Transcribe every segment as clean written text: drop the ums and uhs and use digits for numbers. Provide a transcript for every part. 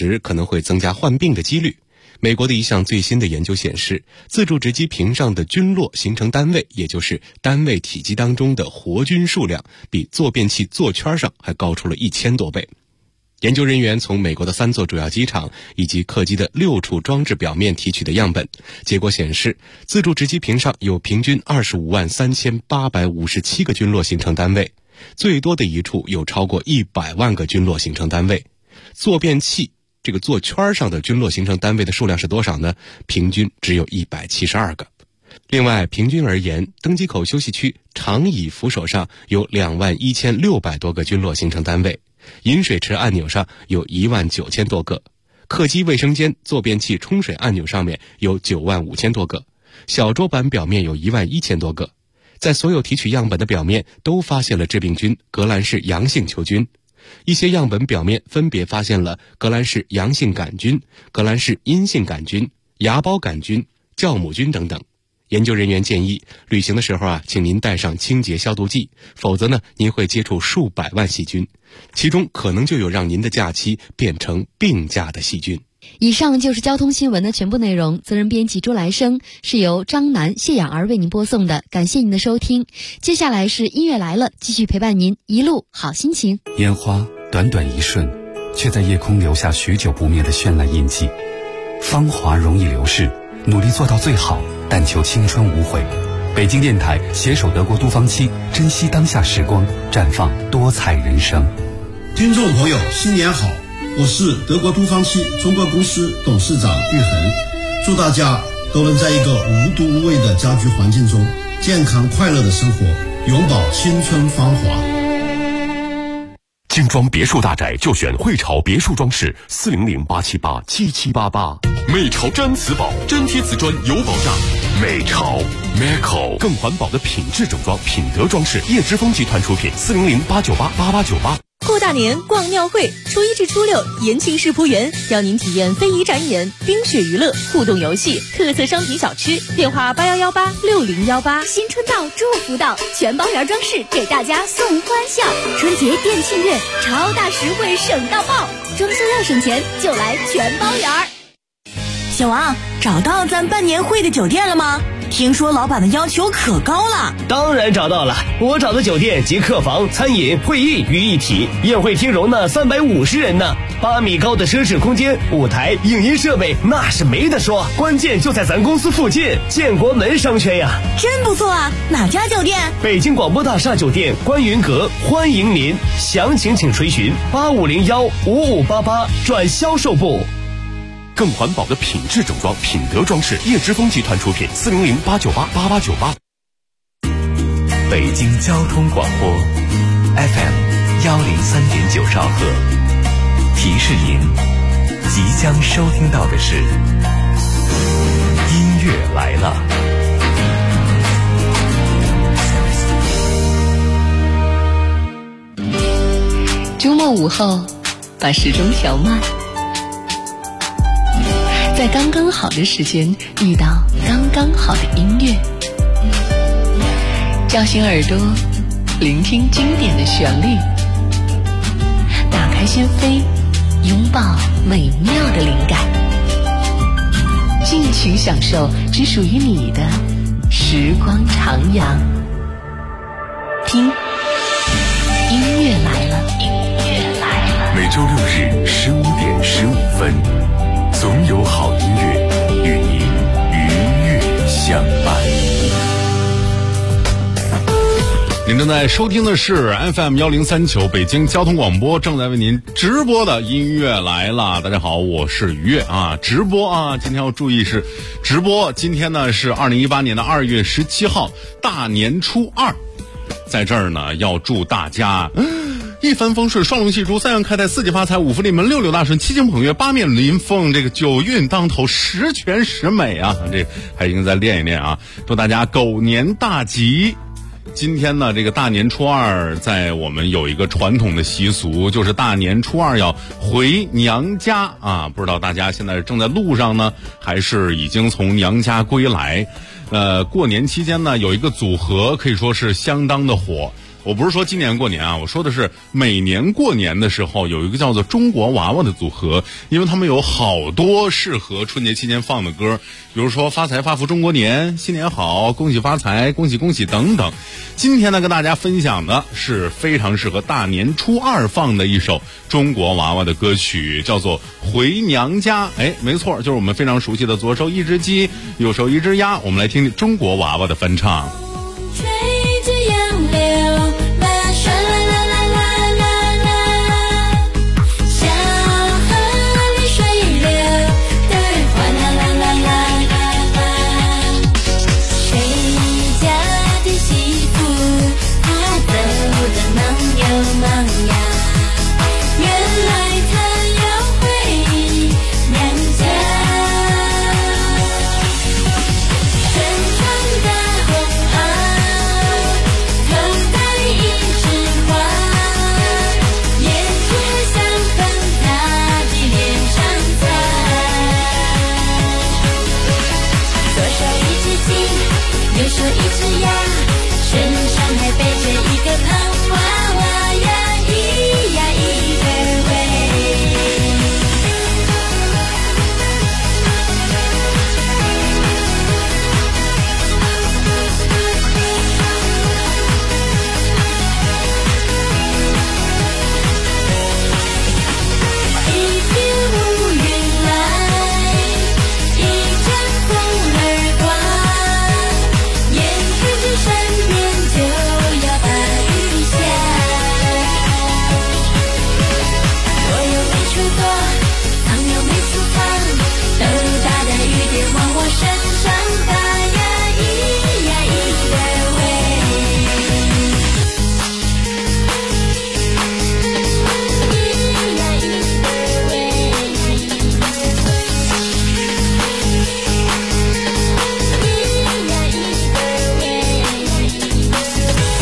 食可能会增加患病的几率。美国的一项最新的研究显示，自助值机屏上的菌落形成单位，也就是单位体积当中的活菌数量，比坐便器座圈上还高出了1000多倍。研究人员从美国的3座主要机场以及客机的6处装置表面提取的样本，结果显示，自助值机屏上有平均253857个菌落形成单位，最多的一处有超过100万个菌落形成单位。坐便器这个座圈上的菌落形成单位的数量是多少呢？平均只有172个。另外，平均而言，登机口休息区长椅扶手上有21600多个菌落形成单位，饮水池按钮上有19000多个，客机卫生间坐便器冲水按钮上面有95000多个，小桌板表面有11000多个。在所有提取样本的表面都发现了致病菌革兰氏阳性球菌，一些样本表面分别发现了革兰氏阳性杆菌、革兰氏阴性杆菌、芽孢杆菌、酵母菌等等。研究人员建议，旅行的时候请您带上清洁消毒剂，否则呢，您会接触数百万细菌，其中可能就有让您的假期变成病假的细菌。 以上就是交通新闻的全部内容，责任编辑朱来生，是由张楠、谢雅儿为您播送的，感谢您的收听。接下来是音乐来了，继续陪伴您一路好心情。 烟花短短一瞬，却在夜空留下许久不灭的绚烂印记。芳华容易流逝，努力做到最好，但求青春无悔。北京电台携手德国都芳期，珍惜当下时光，绽放多彩人生。 听众朋友，新年好！我是德国都芳期中国公司董事长玉恒，祝大家都能在一个无毒无味的家居环境中健康快乐的生活，永葆青春芳华。 精装别墅大宅就选汇潮别墅装饰，400-878-7788。美潮真瓷宝，真贴瓷砖有保障。美潮 Meco 更环保的品质整装，品德装饰，叶之峰集团出品，400-898-8898。 过大年逛庙会，初1至初6，延庆世仆园邀您体验非遗展演、冰雪娱乐、互动游戏、特色商品小吃。电话81186018。 新春到，祝福到，全包园装饰给大家送欢笑。春节店庆月，超大实惠省到爆，装修要省钱就来全包园。 小王，找到咱办年会的酒店了吗？听说老板的要求可高了。 当然找到了，我找的酒店集客房、餐饮、会议于一体，宴会厅容纳350人呢，8米高的奢侈空间，舞台、影音设备那是没得说，关键就在咱公司附近，建国门商圈呀。 真不错啊，哪家酒店？ 北京广播大厦酒店观云阁，欢迎您，详情请垂询8501-5588转销售部。 更环保的品质整装，品德装饰，叶之峰集团出品，400-898-8898。 北京交通广播 FM 103.9兆赫，提示您即将收听到的是音乐来了。 周末午后，把时钟调慢，在刚刚好的时间遇到刚刚好的音乐，叫醒耳朵，聆听经典的旋律，打开心扉，拥抱美妙的灵感，尽情享受只属于你的时光徜徉。听，音乐来了，音乐来了。 每周6日15:15，总有好音乐与您愉悦相伴。 您正在收听的是 FM 1039北京交通广播正在为您直播的音乐来了。大家好，我是于悦啊，直播啊，今天要注意是直播。今天呢是2018年的2月17号，大年初2，在这儿呢要祝大家一帆风顺，双龙戏珠，三元开泰，四季发财，五福临门，六六大顺，七星捧月，八面临风，这个九运当头，十全十美啊！这还应该再练一练啊！祝大家狗年大吉！今天呢，这个大年初2，在我们有一个传统的习俗，就是大年初2要回娘家啊！不知道大家现在正在路上呢，还是已经从娘家归来？过年期间呢，有一个组合可以说是相当的火。 我不是说今年过年啊，我说的是每年过年的时候有一个叫做中国娃娃的组合，因为他们有好多适合春节期间放的歌，比如说发财发福中国年、新年好、恭喜发财、恭喜恭喜等等。今天呢，跟大家分享的是非常适合大年初二放的一首中国娃娃的歌曲，叫做回娘家。没错，就是我们非常熟悉的左手一只鸡，右手一只鸭。我们来听听中国娃娃的翻唱。 吹着杨柳，唰啦啦啦啦啦啦，小河里水流，对哗啦啦啦啦啦啦。谁家的媳妇，她走得忙又忙呀，原来她要回娘家。身穿大红袄，头戴一枝花，胭脂香粉她的脸上擦。左手一只鸡，右手一只鸭，身上还背着一个胖娃娃呀，咿呀咿儿喂。一片乌云来，一阵风儿刮，眼看着山边就要把雨下。我又没出国，藏又没处放，豆大的雨点往我身上打呀，咿呀咿儿喂。咿呀咿儿喂。咿呀咿儿喂。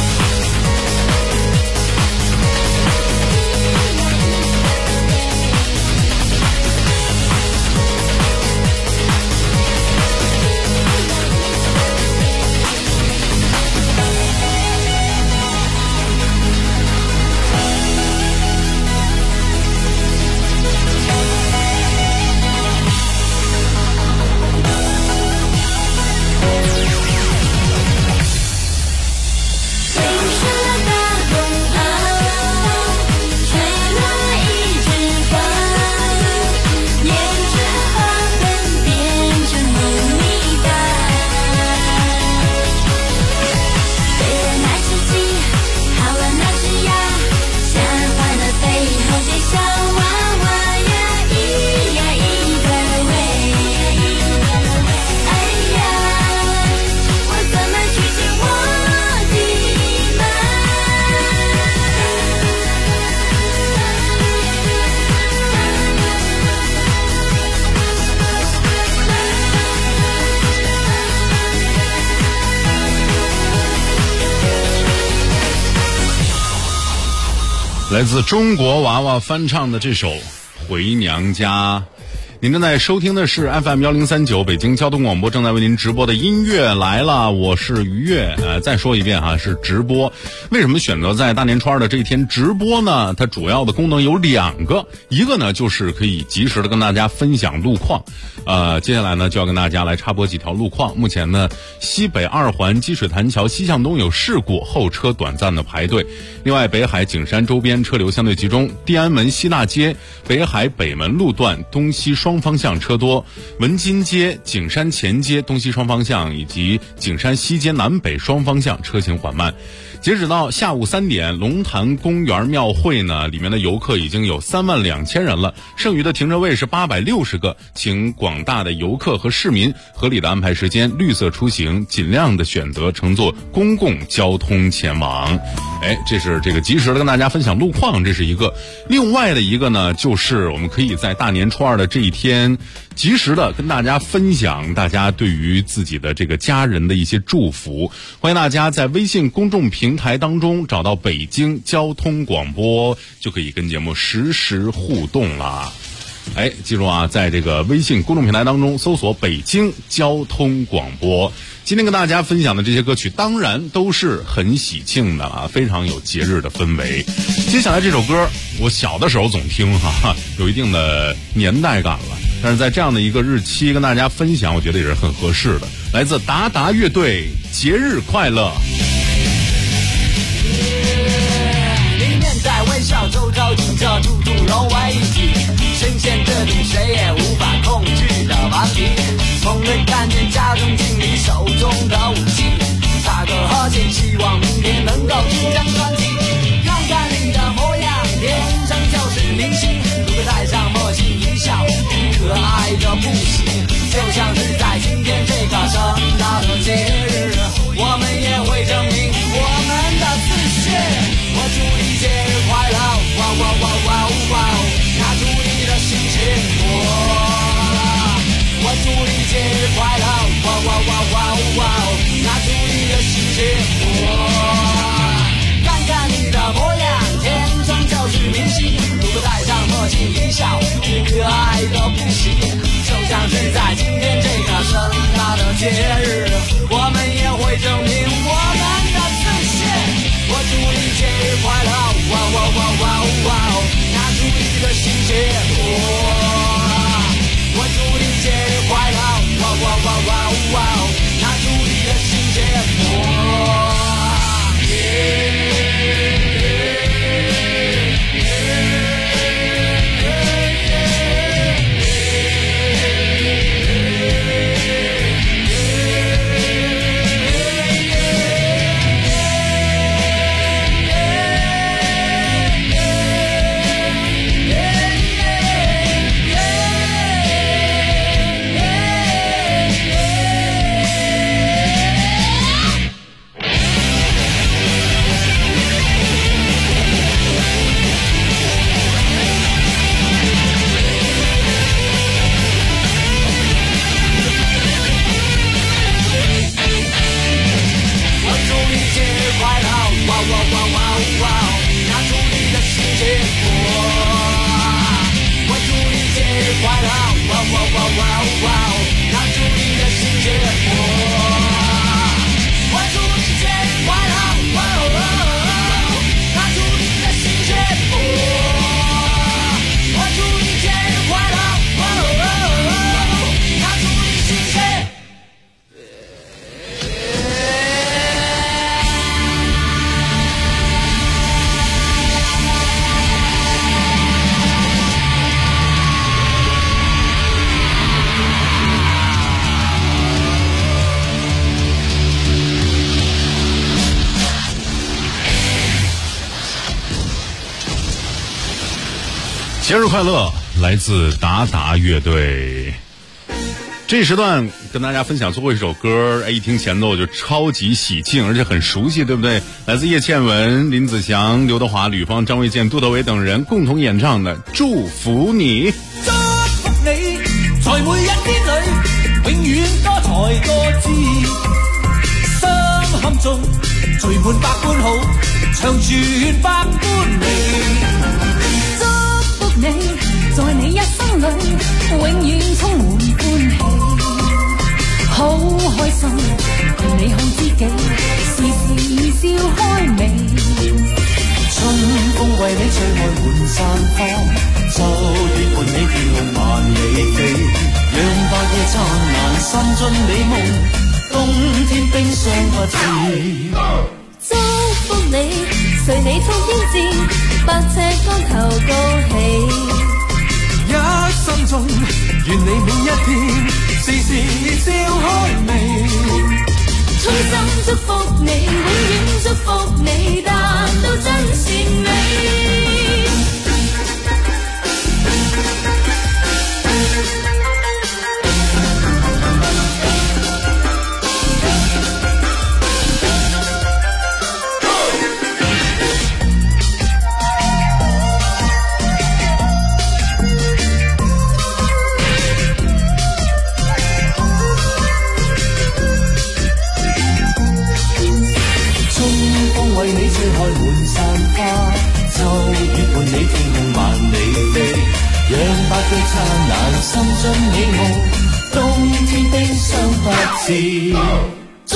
背上了大红袄，吹了一枝花，胭脂花粉变成梦里哒。对了那只鸡，好了那只鸭，吓坏了背后的小娃娃呀，咿呀咿儿喂。哎呀，我怎么去见我的妈？ 来自中国娃娃翻唱的这首《回娘家》。您正在收听的是 FM 1039北京交通广播正在为您直播的音乐来了，我是于越。再说一遍哈，是直播。为什么选择在大年初二的这一天直播呢？它主要的功能有2个，一个呢就是可以及时的跟大家分享路况。接下来呢就要跟大家来插播几条路况。目前呢，西北2环积水潭桥西向东有事故，后车短暂的排队。另外，北海景山周边车流相对集中，地安门西大街、北海北门路段东西双方向车多，文津街、景山前街东西双方向以及景山西街南北双方向车行缓慢。截止到下午3点，龙潭公园庙会呢，里面的游客已经有32000人了，剩余的停车位是860个，请广大的游客和市民合理的安排时间，绿色出行，尽量的选择乘坐公共交通前往。这是这个及时的跟大家分享路况，这是一个。另外的一个呢，就是我们可以在大年初二的这一天，及时的跟大家分享大家对于自己的这个家人的一些祝福。欢迎大家在微信公众平台当中找到北京交通广播，就可以跟节目实时互动啦。记住啊，在这个微信公众平台当中搜索北京交通广播， 今天跟大家分享的这些歌曲当然都是很喜庆的啊，非常有节日的氛围。接下来这首歌我小的时候总听哈，有一定的年代感了，但是在这样的一个日期跟大家分享，我觉得也是很合适的。来自达达乐队，节日快乐。 里面在微笑，周遭紧着处处融为一体，深陷这种谁也无法控制的顽皮。猛地看见家中经理手中的武器，大个和谐，希望明天能够出张专辑。看看你的模样，天生就是明星。如果戴上墨镜一笑，可爱的不行。就像是在今天这个盛大的节日，我们也会证明我们的自信。我祝你节日快乐，哇哇哇哇哇！拿出你的心情，我祝你节日快乐，哇哇哇哇哇！拿出你的心情，看看你的模样，天生就是明星。如果戴上墨镜一笑，可爱的不行。就像是在今天这个盛大的节日，我们也会证明我们的自信。我祝你节日快乐，哇哇哇哇哇！拿出你的心情，我祝你节日快乐，哇哇哇哇哇！拿出你的心情， 节日快乐，来自达达乐队。这时段跟大家分享最后一首歌，一听前奏就超级喜庆，而且很熟悉，对不对？来自叶倩文、林子祥、刘德华、吕方、张卫健、杜德伟等人共同演唱的《祝福你》。 祝福你，在每一天裏，永遠多才多姿，心坎中聚滿百般好，長存百般美。 你在你一生裏永遠充滿歡喜，好開心共你看知己，時時笑開眉。 春風為你吹開滿山花，秋月伴你天空萬里飛，讓白夜燦爛滲進你夢，冬天冰霜不至。 祝福你，隨你衝天戰，百尺竿頭高起。 一生中，願你每一天時時笑開眉。 衷心祝福你，永遠祝福你，達到真善美。 為你吹開滿山花，秋月伴你天空萬里飛，讓白鴿燦爛滲進你夢，冬天冰霜不至。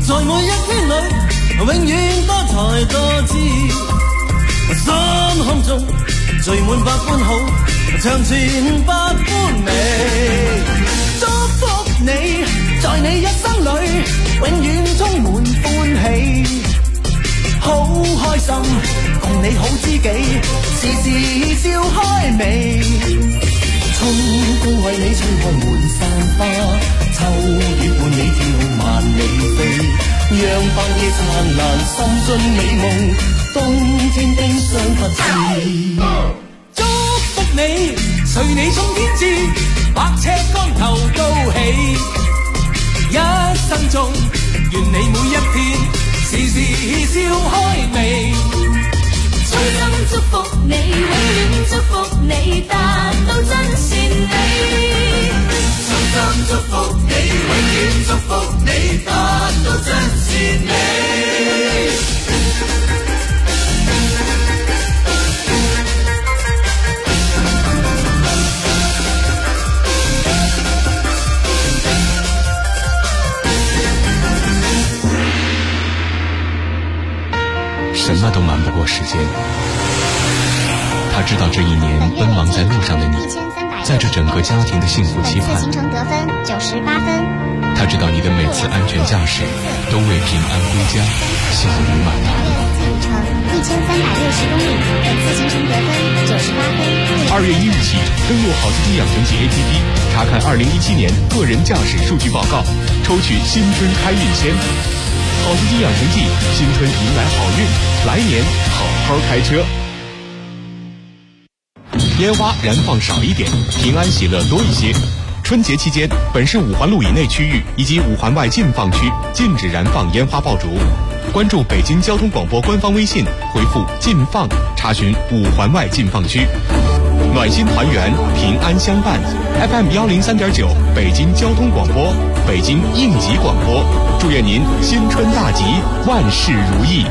在每一天裏，永遠多才多姿。心胸中聚滿百般好，長存百般美。祝福你，在你一生裏，永遠充滿歡喜。好開心，共你好知己，時時笑開眉。春風為你吹開滿山花，秋月伴你跳萬里飛，讓白夜燦爛，心盡美夢，冬天冰霜不至。祝福你，隨你衝天志，百尺竿頭高起，一生中願你每一天時時笑開眉。 衷心祝福你，永遠祝福你，達到真善美。衷心祝福你，永遠祝福你，達到真善美。 什么都瞒不过时间。他知道这一年奔忙在路上的你，在这整个家庭的幸福期盼。 行程得分98分。 他知道你的每次安全驾驶都为平安归家笑语满堂。 参与1360公里，本次行程得分98分。 2月1日起，登录好司机养成记 APP， 查看2017年个人驾驶数据报告，抽取新春开运签。好司机养成记，新春迎来好运，来年好好开车。烟花燃放少一点，平安喜乐多一些。春节期间，本市5环路以内区域以及5环外禁放区禁止燃放烟花爆竹。关注北京交通广播官方微信，回复“禁放”查询5环外禁放区。暖心团圆，平安相伴。FM 103.9，北京交通广播，北京应急广播，祝愿您新春大吉，万事如意。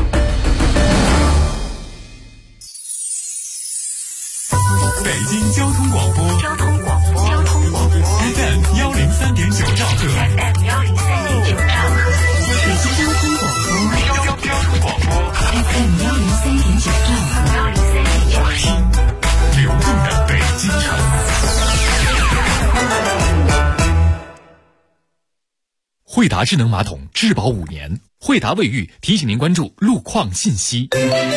北京交通广播，FM 103.9兆赫。FM 103.9兆赫。北京交通广播，FM 103.9兆赫。听流动的北京城。惠达智能马桶质保5年，惠达卫浴提醒您关注路况信息。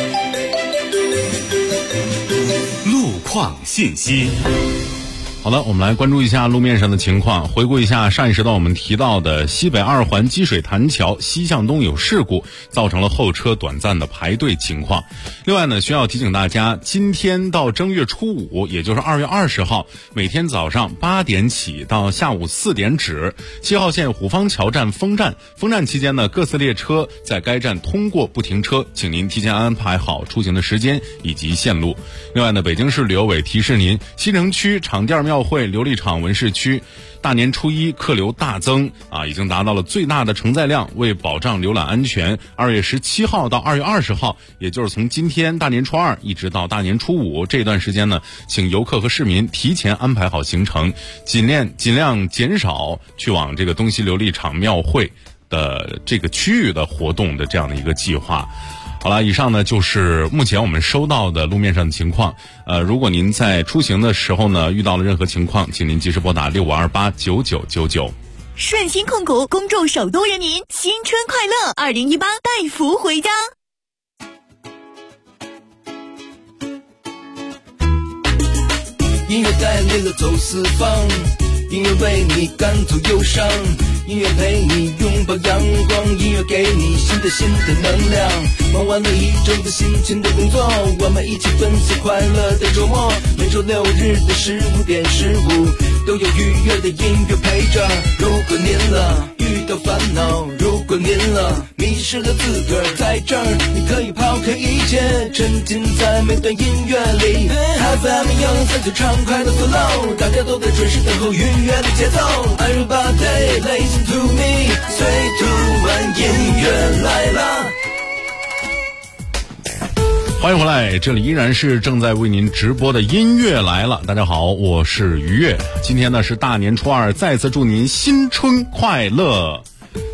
路况信息。 好的，我们来关注一下路面上的情况，回顾一下上一时段我们提到的西北2环积水潭桥西向东有事故，造成了后车短暂的排队情况。另外呢，需要提醒大家，今天到正月初5，也就是2月20号，每天早上8点起到下午4点止，7号线虎坊桥站封站期间呢，各次列车在该站通过不停车，请您提前安排好出行的时间以及线路。另外呢，北京市旅游委提示您，西城区场店庙会琉璃厂文市区大年初一客流大增已经达到了最大的承载量。为保障浏览安全，2月17号到2月20号，也就是从今天大年初2一直到大年初5这段时间呢，请游客和市民提前安排好行程，尽量减少去往这个东西琉璃厂庙会的这个区域的活动的这样的一个计划。好了，以上呢就是目前我们收到的路面上的情况。如果您在出行的时候呢遇到了任何情况，请您及时拨打65289999。 顺鑫控股恭祝首都人民新春快乐，2018带福回家。 音乐带领了走四方，音乐为你赶走忧伤，音乐陪你拥抱阳光，音乐给你新的能量。忙完了一周的辛勤的工作，我们一起分享快乐的周末。每周6日的15点15，都有愉悦的音乐陪着。如果您遇到烦恼，如果您迷失了自个儿，在这儿你可以抛开一切，沉浸在每段音乐里。FM 103就畅快的 flow， 大家都在准时等候愉悦的节奏。Everybody listen to me， 最突然音乐来了。 欢迎回来，这里依然是正在为您直播的音乐来了。大家好，我是于悦。今天呢是大年初2，再次祝您新春快乐。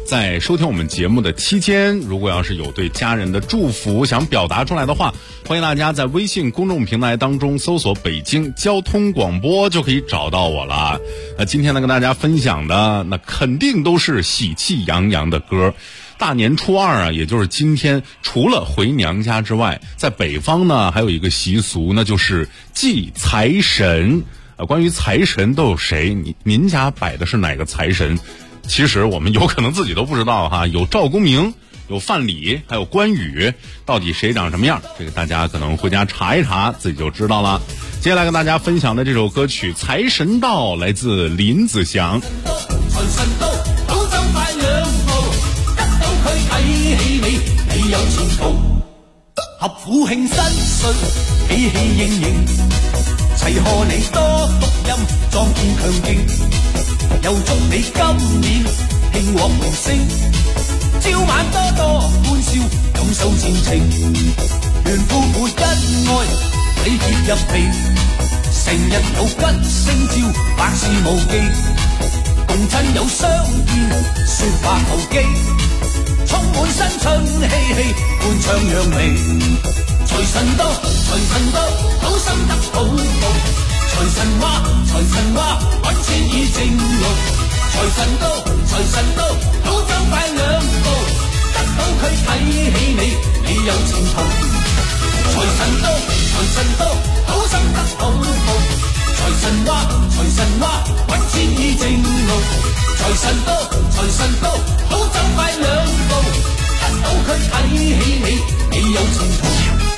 在收听我们节目的期间，如果要是有对家人的祝福想表达出来的话，欢迎大家在微信公众平台当中搜索北京交通广播就可以找到我了。今天呢跟大家分享的那肯定都是喜气洋洋的歌。大年初二啊，也就是今天，除了回娘家之外，在北方呢还有一个习俗，那就是祭财神。关于财神都有谁？您家摆的是哪个财神？其实我们有可能自己都不知道哈。有赵公明，有范蠡，还有关羽，到底谁长什么样？这个大家可能回家查一查，自己就知道了。接下来跟大家分享的这首歌曲《财神到》，来自林子祥。 財神到，好走快兩步，得到佢睇起你，你有前途。合府慶新歲，喜氣盈盈，齊賀你多福音，壯健強勁，又祝你今年興旺榮升，朝晚多多歡笑，感受前程，願夫婦恩愛，體貼入皮，成日有吉星照，百事無忌。共親友相見，說話投機，充滿新春氣氣，歡唱揚眉。財神到，財神到，好心得好報。財神話，揾錢已正路。財神到，財神到，好走快兩步，得到佢睇起你，你有前途。財神到，財神到，好心得好報。財神話，揾錢已正路。財神到，好走快兩步，得到佢睇起你，你有前途。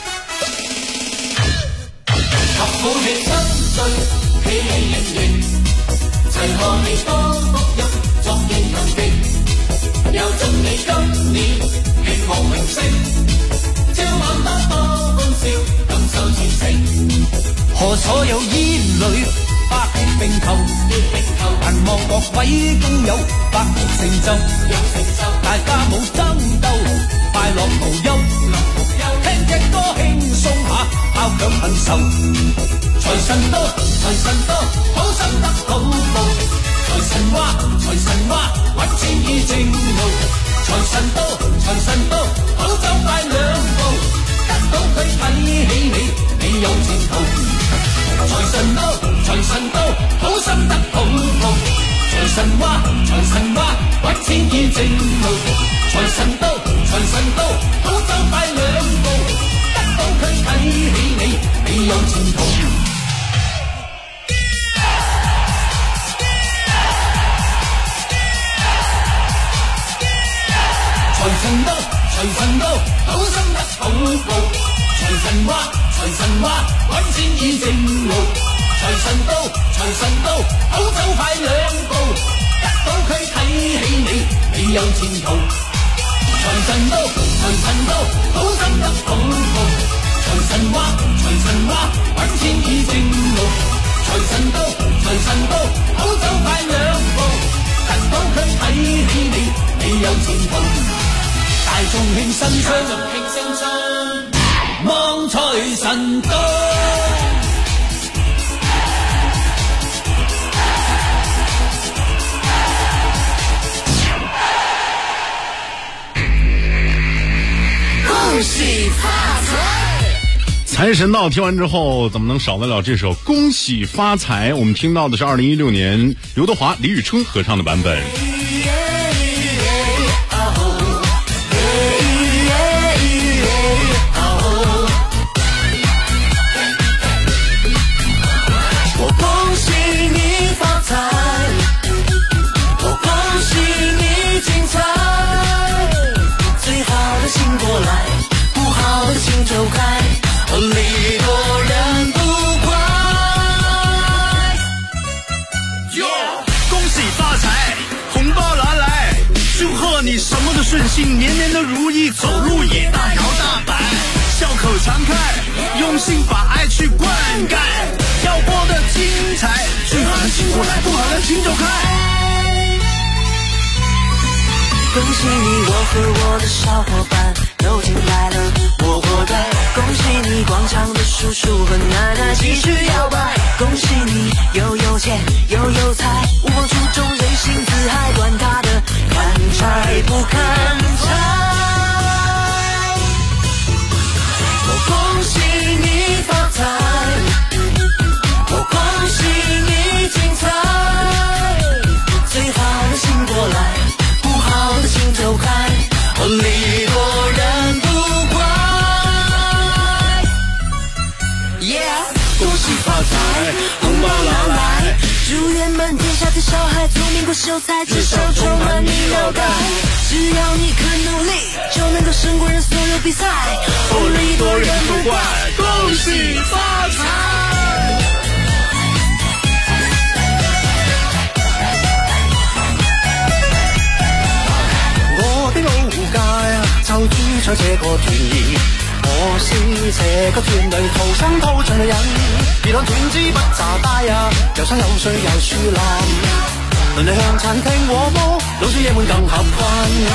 合府慶新歲，喜氣盈盈，齊賀你多福蔭，壯健強勁，又祝你今年興旺榮升，朝晚多多歡笑，感受前程。賀所有兒女百業並頭，盼望各位工友百業成就，大家冇爭鬥，快樂無憂，聽隻歌輕鬆下，敲響恨愁。財神到，好心得好報。財神話，揾錢已正路。財神到，好走快兩步，得到佢睇起你，你有前途。財神到，好心得好報。財神話，揾錢已正路。財神到，好走快兩步，得到佢睇起你，你有前途。財神到，好心得好報。財神話，揾錢已正路。財神到，好走快兩步，得到佢睇起你，你有前途。財神到，好心得好報。財神話，揾錢已正路。財神到，好走快兩步，得到佢睇起你，你有前途。大眾慶新春，望財神到。 恭喜发财！财神到听完之后，怎么能少得了这首《恭喜发财》？我们听到的是2016年刘德华、李宇春合唱的版本。 我恭喜你发财，我恭喜你精彩，最好的请过来，不好的请走开，礼多人不怪。 恭喜发财，红包拿来，祝贺你什么都顺心，年年都如意，走路也大摇大摆，笑口常开，用心把爱去灌溉，要过得精彩，最好的请过来，不好的请走开。 恭喜你，我和我的小伙伴都进来了，我活该。恭喜你，广场的叔叔和奶奶继续摇摆。恭喜你，又有钱又有财，无风出众，人心自嗨，管他的砍柴不看拆。我恭喜你发财，我恭喜你精彩。最好的请过来，不好的请走开，礼多人不怪。恭喜发财，红包拿来，祝愿满天下的小孩聪明过秀才，至少充满你脑袋。只要你肯努力，就能够胜过人所有比赛。礼多人不怪，恭喜发财。我的老街就住在這個團兒。我是這個團裏土生土長的人，別看團支不咋大呀，有山有水有樹林，鄰里向餐廳和睦，老少爺們更合群。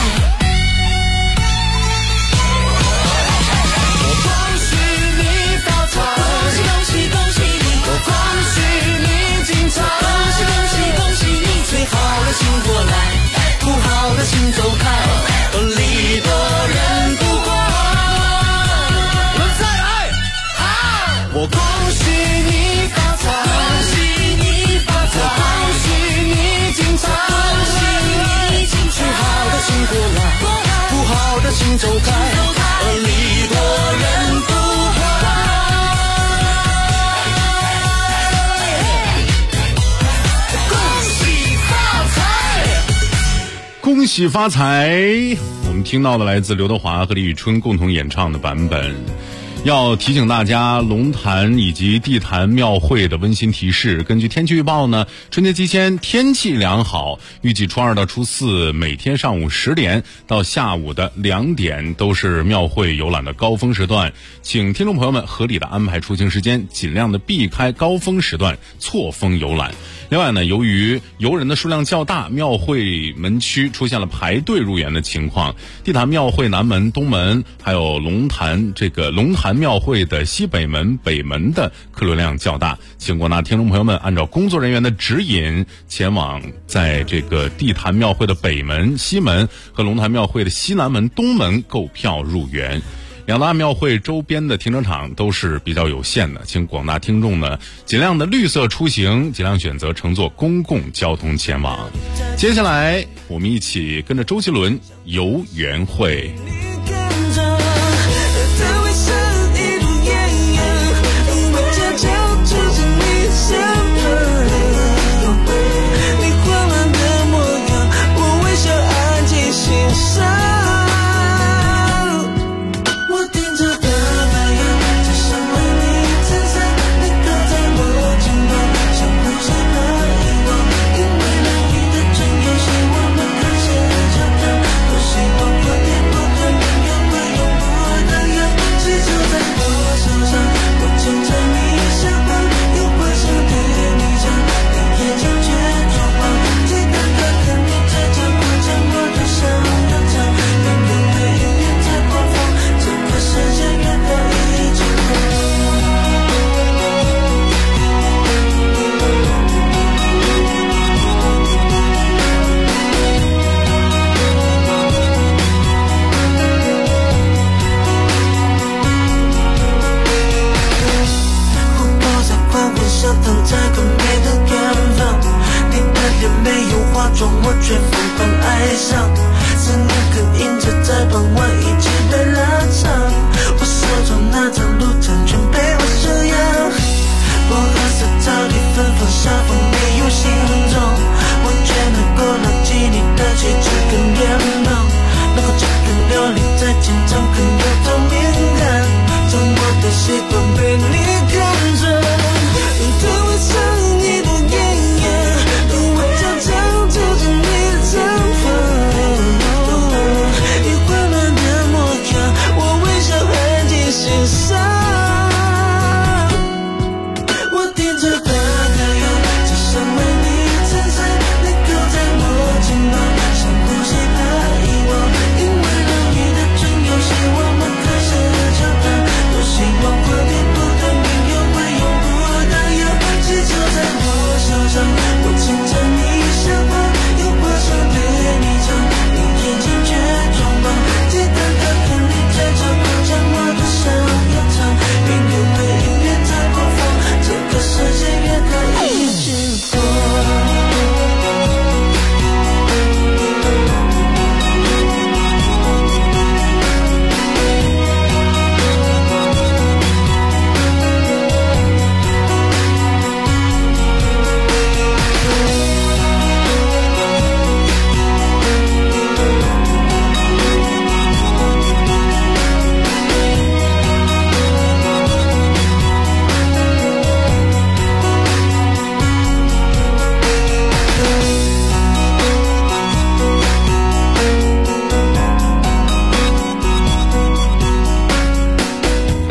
我恭喜你發財，恭喜恭喜你，我恭喜你精彩，恭喜恭喜恭喜你，最好的請過來，不好的請走開，禮多人不怪。我恭喜你發財，恭喜你發財，恭喜你精彩，恭喜你精彩。最好的請過來，不好的請走開，禮多人不怪。恭喜發財， 恭喜發財。我們聽到的來自劉德華和李宇春共同演唱的版本。要提醒大家，龍潭以及地壇廟會的溫馨提示。根據天氣預報呢，春節期間天氣良好，預計初二到初四每天上午10點到下午的2點都是廟會遊覽的高峰時段，請聽眾朋友們合理的安排出行時間，盡量的避開高峰時段錯峰遊覽。另外呢，由於遊人的數量較大，廟會門區出現了排隊入園的情況，地壇廟會南門、東門，還有龍潭廟會的西北門、北門的客流量較大，請廣大聽眾朋友們按照工作人員的指引，前往在這個地壇廟會的北門、西門和龍潭廟會的西南門、東門購票入園。兩大廟會周邊的停車場都是比較有限的，請廣大聽眾呢盡量的綠色出行，盡量選擇乘坐公共交通前往。接下來我們一起跟着周杰倫遊園會。 你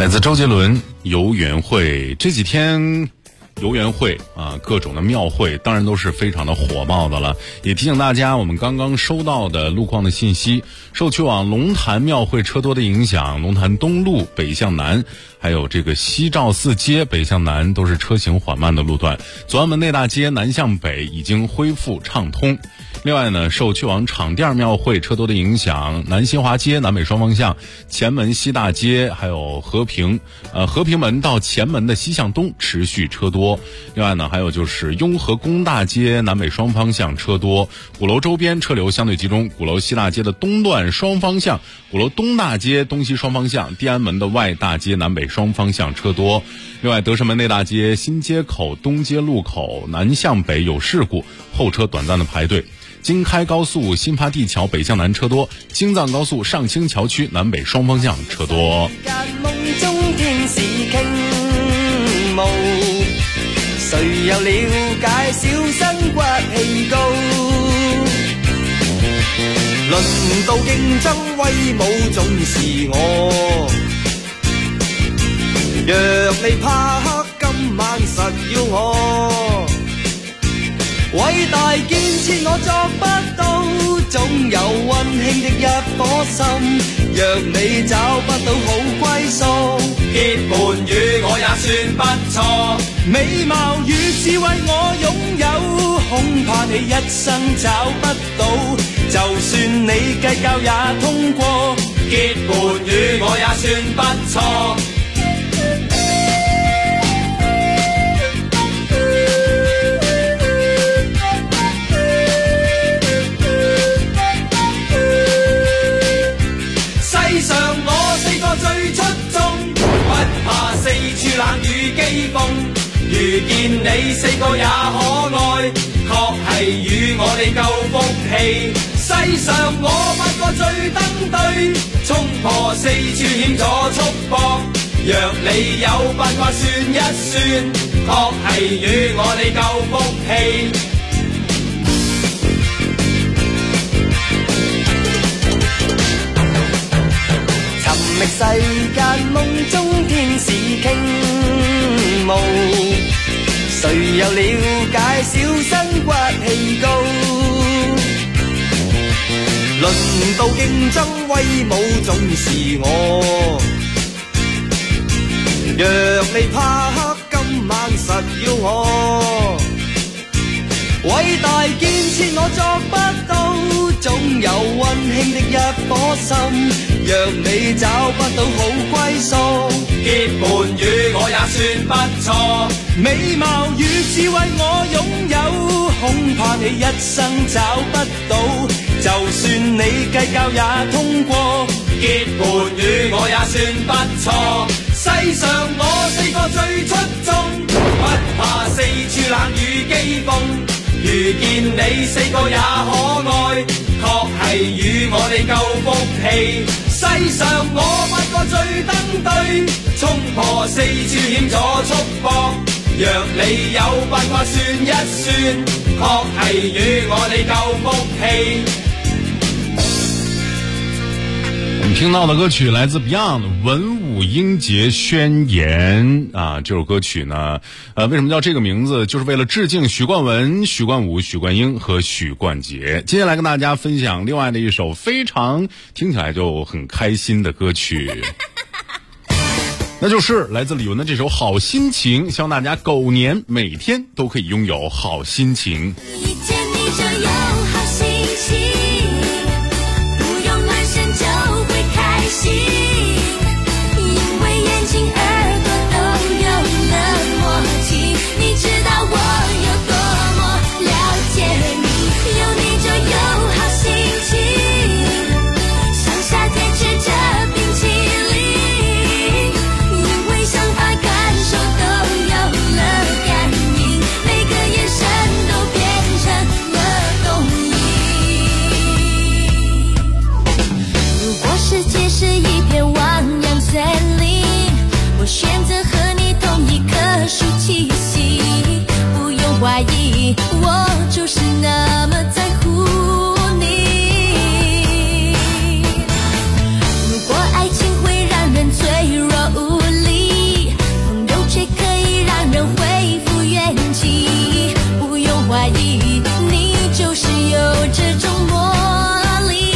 来自周杰伦游园会。这几天游园会啊，各种的庙会当然都是非常的火爆的了。也提醒大家，我们刚刚收到的路况的信息，受去往龙潭庙会车多的影响，龙潭东路北向南还有这个西照寺街北向南都是车行缓慢的路段，左安门内大街南向北已经恢复畅通。另外呢，受去往场店庙会车多的影响，南新华街南北双方向、前门西大街还有和平门到前门的西向东持续车多。另外呢，还有就是雍和宫大街南北双方向车多，鼓楼周边车流相对集中，鼓楼西大街的东段双方向，鼓楼东大街东西双方向，地安门的外大街南北双方向车多。另外，德胜门内大街新街口东街路口南向北有事故，后车短暂的排队。京开高速新发地桥北向南车多，京藏高速上清桥区南北双方向车多。 梦中天使傾慕，誰又了解小生骨氣高？輪到競爭威武總是我，若你怕黑今晚實要我。偉大建設我作不到，總有溫馨的一顆心。若你找不到好歸宿，結伴與我也算不錯。美貌與智慧我擁有，恐怕你一生找不到。就算你計較也通過，結伴與我也算不錯。最出眾，不怕四處冷雨譏諷，遇見你四個也可愛，確係與我哋夠福氣。世上我8個最登對，衝破四處險阻束縛。若你有8卦算一算，確係與我哋夠福氣。尋覓世間夢中天使傾慕，誰又了解小生骨氣高？輪到競爭威武總是我，若你怕黑今晚實要我。偉大建設我作不到，總有溫馨的一顆心。若你找不到好歸宿，結伴與我也算不錯。美貌與智慧我擁有，恐怕你一生找不到。就算你計較也通過，結伴與我也算不錯。世上我4個最出眾，不怕四處冷雨譏諷。遇見你4個也可愛，確係與我哋夠福氣。世上我8個最登對，衝破四處險阻束縛。若你有8卦算一算，確係與我哋夠福氣。 我们听到的歌曲来自 Beyond 文武英杰宣言啊，这首歌曲呢，为什么叫这个名字？就是为了致敬许冠文、许冠武、许冠英和许冠杰。接下来跟大家分享另外的一首非常听起来就很开心的歌曲，那就是来自李玟的这首《好心情》，希望大家狗年每天都可以拥有好心情。 一见你就有好心情，不用暖身就会开心，因为眼睛耳朵都有了默契，你知道我有多么了解你，有你就有好心情，像夏天吃着冰淇淋，因为想法感受都有了感应，每个眼神都变成了动因。如果世界是一片汪洋森林，我选择和你同一棵树栖息，不用怀疑，我就是那么在乎你。如果爱情会让人脆弱无力， 怀疑你就是有这种魔力。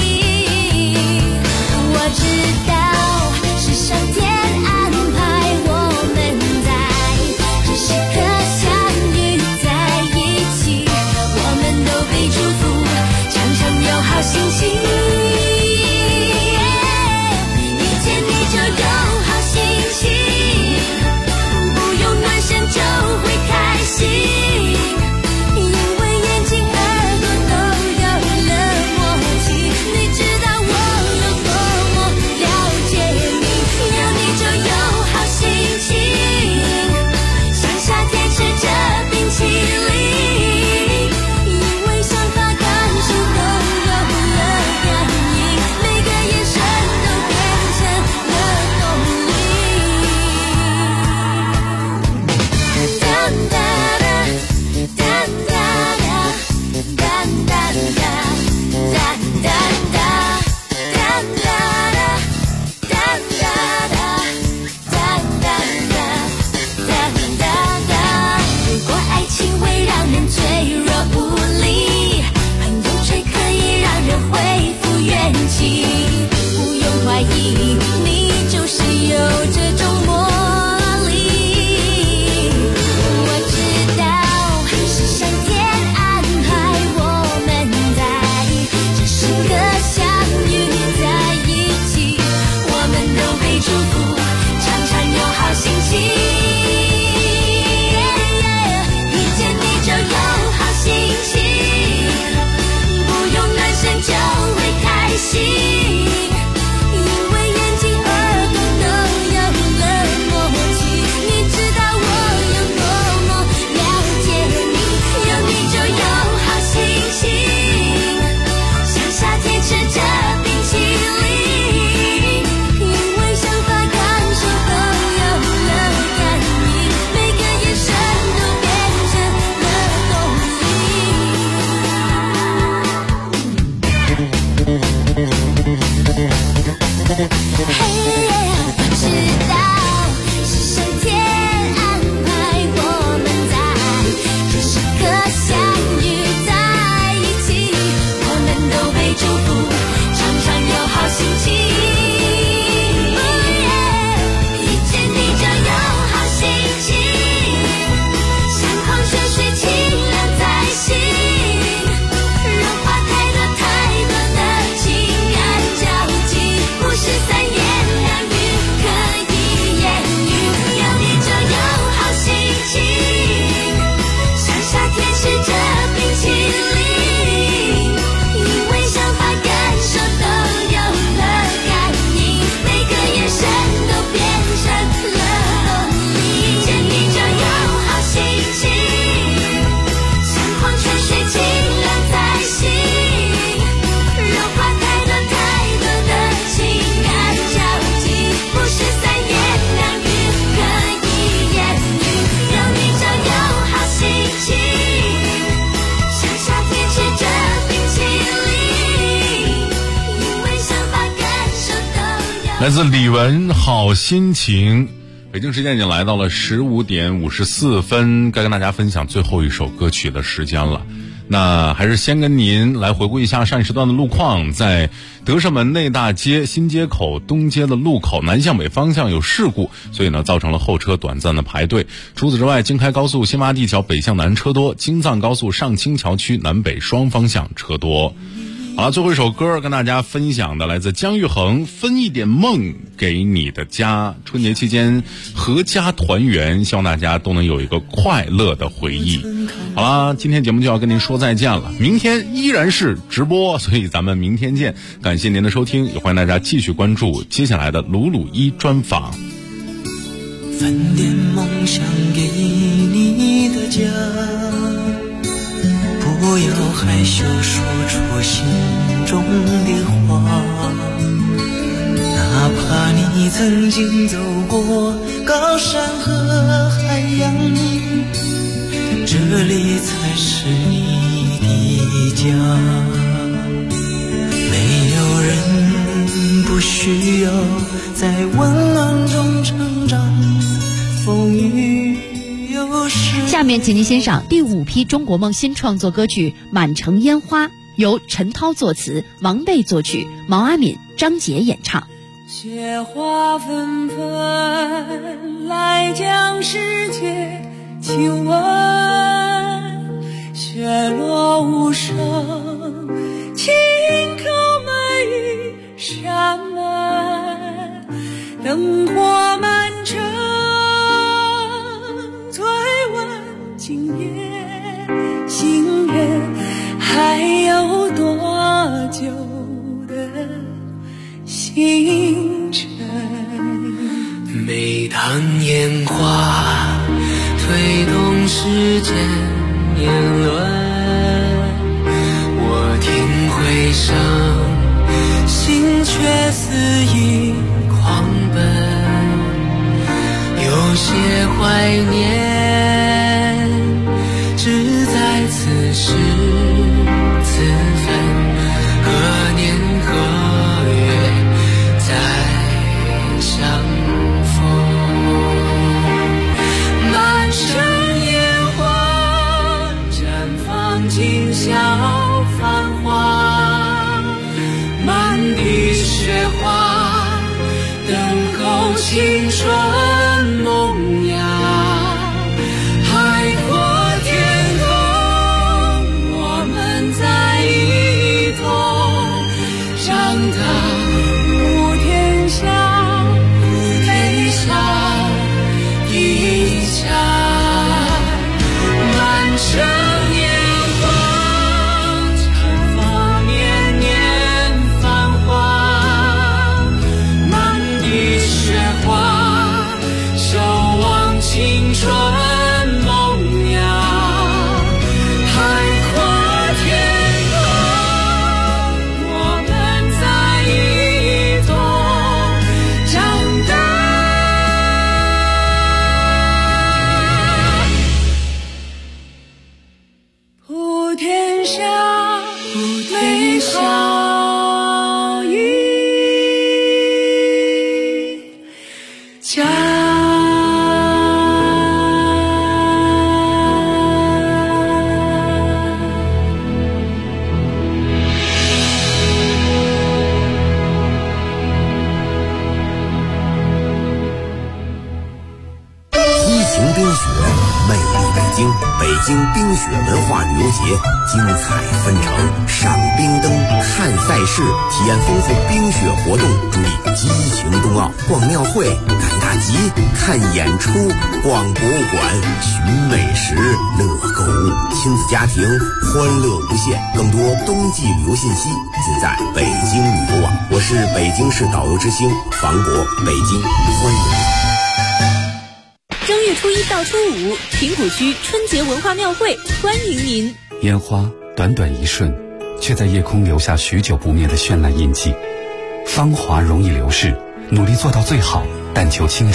我知道是上天安排我们在这时刻相遇在一起，我们都被祝福，常常有好心情。 来自李玟好心情。北京时间已经来到了15点54分，该跟大家分享最后一首歌曲的时间了。那还是先跟您来回顾一下上一时段的路况。在德胜门内大街新街口东街的路口南向北方向有事故，所以呢造成了后车短暂的排队。除此之外，京开高速新洼地桥北向南车多，京藏高速上清桥区南北双方向车多。好了，最后一首歌跟大家分享的来自姜育恒，分一点梦给你的家。春节期间阖家团圆，希望大家都能有一个快乐的回忆。好了，今天节目就要跟您说再见了，明天依然是直播，所以咱们明天见。感谢您的收听，也欢迎大家继续关注接下来的鲁鲁一专访。 分点梦想给你的家，不要害羞说出心中的话，哪怕你曾经走过高山和海洋，这里才是你的家。没有人不需要在温暖中成长，风雨有时下面请您欣赏第5批中国梦新创作歌曲《满城烟花》，由陈涛作词，王贝作曲，毛阿敏、张杰演唱。 雪花纷纷来将世界亲吻，雪落无声，轻叩每一扇门，灯火满城，催问今夜心愿还有多久的星辰。 每当烟花推动世间年轮，我听回声，心却肆意狂奔，有些怀念只在此时此分，何年何月再相逢。满城烟花绽放今宵繁华，满地雪花等候青春萌芽。海阔天空，我们在一同长大，普天下，飞向一家。满城烟花绽放年年繁华，满地雪花守望青春萌芽。海阔天空，我们在一同长大。普天下，美好一家。 激情冰雪，魅力北京，北京冰雪文化旅游节精彩纷呈，赏冰灯，看赛事，体验丰富冰雪活动，注意激情冬奥，逛庙会，赶大集，看演出，逛博物馆，寻美食，乐购物，亲子家庭欢乐无限。更多冬季旅游信息尽在北京旅游网。我是北京市导游之星房博，北京欢迎你。 正月初1到初5，平谷区春节文化庙会欢迎您。 烟花短短一瞬，却在夜空留下许久不灭的绚烂印记。芳华容易流逝，努力做到最好，但求青春